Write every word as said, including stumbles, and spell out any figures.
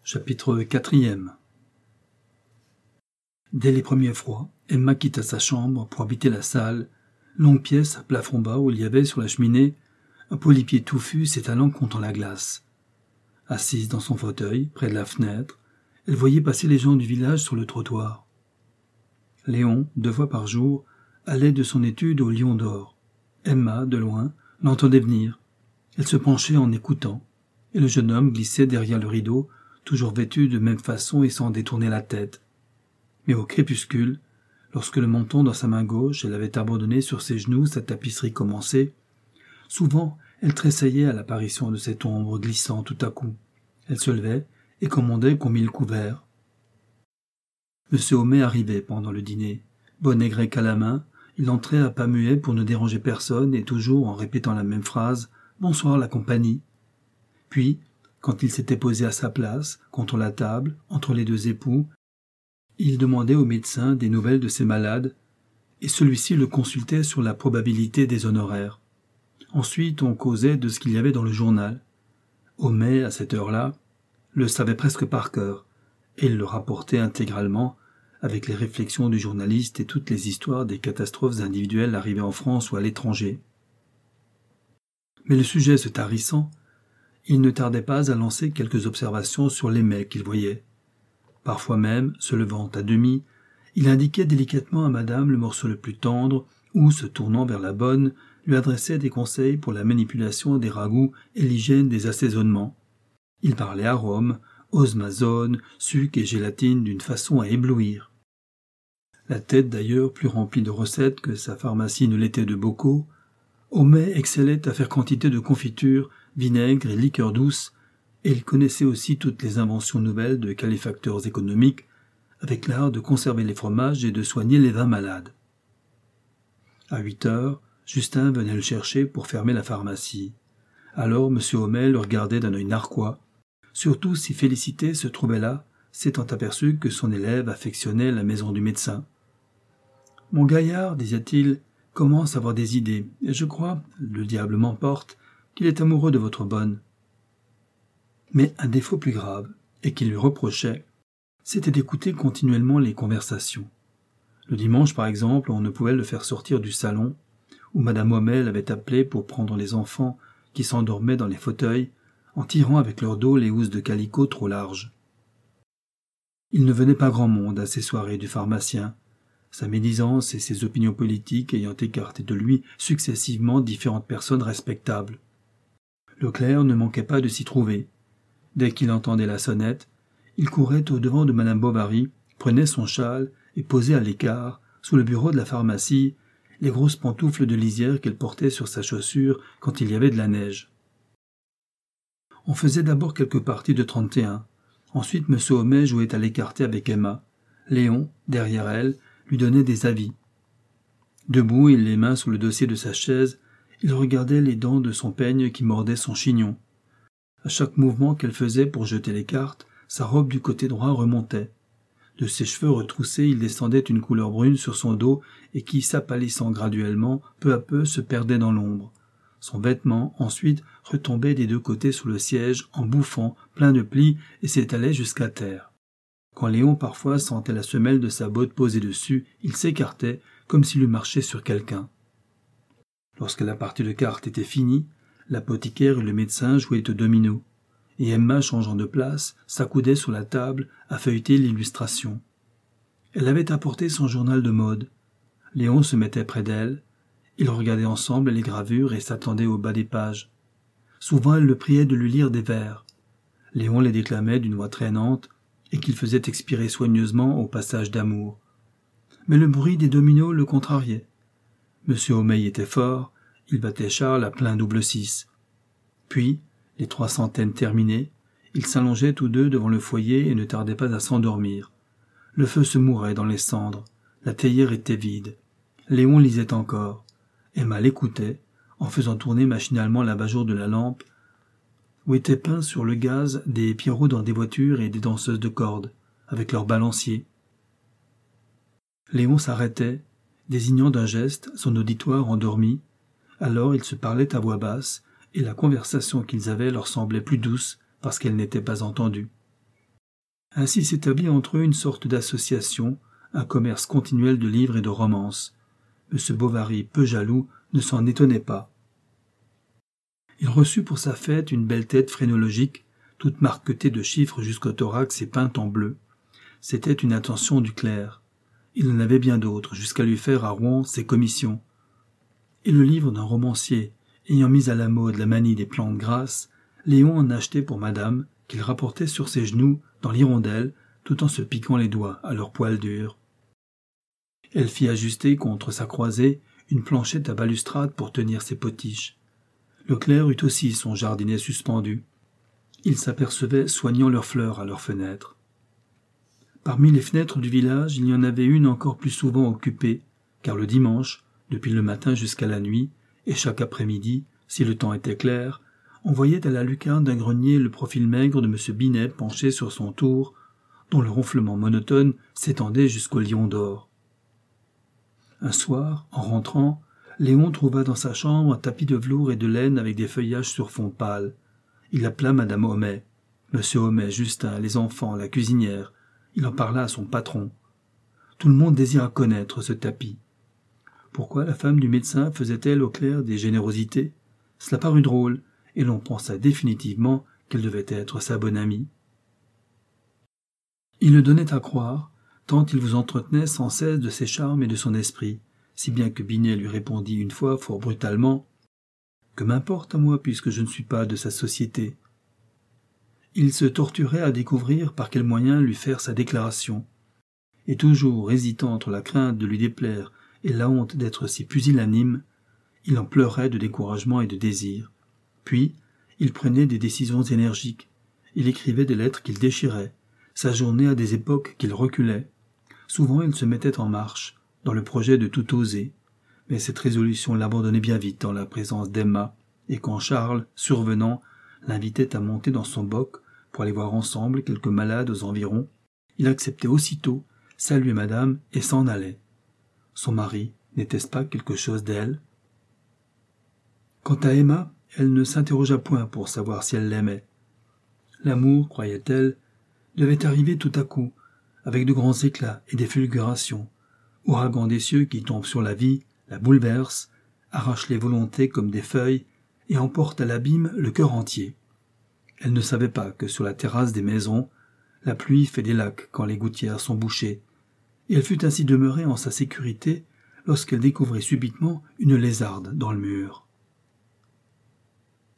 Chapitre quatrième. Dès les premiers froids, Emma quitta sa chambre pour habiter la salle, longue pièce à plafond bas où il y avait sur la cheminée un polypier touffu s'étalant contre la glace. Assise dans son fauteuil, près de la fenêtre, elle voyait passer les gens du village sur le trottoir. Léon, deux fois par jour, allait de son étude au Lion d'Or. Emma, de loin, l'entendait venir. Elle se penchait en écoutant, et le jeune homme glissait derrière le rideau, toujours vêtu de même façon et sans détourner la tête. Mais au crépuscule, lorsque le menton dans sa main gauche, elle avait abandonné sur ses genoux sa tapisserie commencée, souvent elle tressaillait à l'apparition de cette ombre glissant tout à coup. Elle se levait et commandait qu'on mît le couvert. Monsieur Homais arrivait pendant le dîner. Bonnet grec à la main, il entrait à pas muets pour ne déranger personne et toujours en répétant la même phrase « Bonsoir la compagnie ». Puis, quand il s'était posé à sa place, contre la table, entre les deux époux, il demandait au médecin des nouvelles de ses malades, et celui-ci le consultait sur la probabilité des honoraires. Ensuite, on causait de ce qu'il y avait dans le journal. Homais, à cette heure-là, le savait presque par cœur, et il le rapportait intégralement, avec les réflexions du journaliste et toutes les histoires des catastrophes individuelles arrivées en France ou à l'étranger. Mais le sujet se tarissant, il ne tardait pas à lancer quelques observations sur les mets qu'il voyait. Parfois même, se levant à demi, il indiquait délicatement à madame le morceau le plus tendre ou, se tournant vers la bonne, lui adressait des conseils pour la manipulation des ragoûts et l'hygiène des assaisonnements. Il parlait arômes, osmazone, sucre et gélatine d'une façon à éblouir. La tête d'ailleurs plus remplie de recettes que sa pharmacie ne l'était de bocaux, Homais excellait à faire quantité de confitures, vinaigre et liqueurs douces, et il connaissait aussi toutes les inventions nouvelles de caléfacteurs économiques, avec l'art de conserver les fromages et de soigner les vins malades. À huit heures, Justin venait le chercher pour fermer la pharmacie. Alors M. Homais le regardait d'un œil narquois, surtout si Félicité se trouvait là, s'étant aperçu que son élève affectionnait la maison du médecin. « Mon gaillard, disait-il, commence à avoir des idées, et je crois, le diable m'emporte, qu'il est amoureux de votre bonne. » Mais un défaut plus grave, et qu'il lui reprochait, c'était d'écouter continuellement les conversations. Le dimanche, par exemple, on ne pouvait le faire sortir du salon, où madame Homais l'avait appelé pour prendre les enfants qui s'endormaient dans les fauteuils, en tirant avec leur dos les housses de calicot trop larges. Il ne venait pas grand monde à ces soirées du pharmacien, sa médisance et ses opinions politiques ayant écarté de lui successivement différentes personnes respectables. Leclerc ne manquait pas de s'y trouver. Dès qu'il entendait la sonnette, il courait au-devant de madame Bovary, prenait son châle et posait à l'écart, sous le bureau de la pharmacie, les grosses pantoufles de lisière qu'elle portait sur sa chaussure quand il y avait de la neige. On faisait d'abord quelques parties de trente et un. Ensuite, M. Homais jouait à l'écarté avec Emma. Léon, derrière elle, lui donnait des avis. Debout et les mains sous le dossier de sa chaise, il regardait les dents de son peigne qui mordaient son chignon. À chaque mouvement qu'elle faisait pour jeter les cartes, sa robe du côté droit remontait. De ses cheveux retroussés, il descendait une couleur brune sur son dos et qui, s'apâlissant graduellement, peu à peu se perdait dans l'ombre. Son vêtement, ensuite, retombait des deux côtés sous le siège, en bouffant, plein de plis, et s'étalait jusqu'à terre. Quand Léon parfois sentait la semelle de sa botte posée dessus, il s'écartait, comme s'il eût marché sur quelqu'un. Lorsque la partie de cartes était finie, l'apothicaire et le médecin jouaient au domino, et Emma, changeant de place, s'accoudait sur la table à feuilleter l'illustration. Elle avait apporté son journal de mode. Léon se mettait près d'elle. Ils regardaient ensemble les gravures et s'attendaient au bas des pages. Souvent, elle le priait de lui lire des vers. Léon les déclamait d'une voix traînante et qu'il faisait expirer soigneusement au passage d'amour. Mais le bruit des dominos le contrariait. Monsieur Homais était fort, il battait Charles à plein double six. Puis, les trois centaines terminées, ils s'allongeaient tous deux devant le foyer et ne tardaient pas à s'endormir. Le feu se mourait dans les cendres, la théière était vide. Léon lisait encore. Emma l'écoutait, en faisant tourner machinalement l'abat-jour de la lampe, où étaient peints sur le gaz des pierrots dans des voitures et des danseuses de cordes, avec leurs balanciers. Léon s'arrêtait, désignant d'un geste son auditoire endormi. Alors ils se parlaient à voix basse, et la conversation qu'ils avaient leur semblait plus douce parce qu'elle n'était pas entendue. Ainsi s'établit entre eux une sorte d'association, un commerce continuel de livres et de romances. M. Bovary, peu jaloux, ne s'en étonnait pas. Il reçut pour sa fête une belle tête phrénologique, toute marquetée de chiffres jusqu'au thorax et peinte en bleu. C'était une attention du clerc. Il en avait bien d'autres, jusqu'à lui faire à Rouen ses commissions. Et le livre d'un romancier, ayant mis à la mode la manie des plantes grasses, Léon en achetait pour madame, qu'il rapportait sur ses genoux, dans l'hirondelle, tout en se piquant les doigts à leurs poils durs. Elle fit ajuster contre sa croisée une planchette à balustrade pour tenir ses potiches. Le clerc eut aussi son jardinet suspendu. Il s'apercevait soignant leurs fleurs à leurs fenêtres. Parmi les fenêtres du village, il y en avait une encore plus souvent occupée, car le dimanche, depuis le matin jusqu'à la nuit, et chaque après-midi, si le temps était clair, on voyait à la lucarne d'un grenier le profil maigre de M. Binet penché sur son tour, dont le ronflement monotone s'étendait jusqu'au lion d'or. Un soir, en rentrant, Léon trouva dans sa chambre un tapis de velours et de laine avec des feuillages sur fond pâle. Il appela madame Homais, monsieur Homais, Justin, les enfants, la cuisinière. Il en parla à son patron. Tout le monde désira connaître ce tapis. Pourquoi la femme du médecin faisait-elle au clerc des générosités? Cela parut drôle, et l'on pensa définitivement qu'elle devait être sa bonne amie. Il le donnait à croire, tant il vous entretenait sans cesse de ses charmes et de son esprit, si bien que Binet lui répondit une fois fort brutalement « Que m'importe à moi puisque je ne suis pas de sa société ?» Il se torturait à découvrir par quel moyen lui faire sa déclaration, et toujours hésitant entre la crainte de lui déplaire et la honte d'être si pusillanime, il en pleurait de découragement et de désir. Puis, il prenait des décisions énergiques, il écrivait des lettres qu'il déchirait, s'ajournait à des époques qu'il reculait. Souvent il se mettait en marche, dans le projet de tout oser, mais cette résolution l'abandonnait bien vite en la présence d'Emma, et quand Charles, survenant, l'invitait à monter dans son boc pour aller voir ensemble quelques malades aux environs, il acceptait aussitôt, saluait madame et s'en allait. Son mari, n'était-ce pas quelque chose d'elle? Quant à Emma, elle ne s'interrogea point pour savoir si elle l'aimait. L'amour, croyait-elle, devait arriver tout à coup, avec de grands éclats et des fulgurations, ouragan des cieux qui tombe sur la vie, la bouleverse, arrache les volontés comme des feuilles et emporte à l'abîme le cœur entier. Elle ne savait pas que sur la terrasse des maisons, la pluie fait des lacs quand les gouttières sont bouchées, et elle fut ainsi demeurée en sa sécurité lorsqu'elle découvrit subitement une lézarde dans le mur.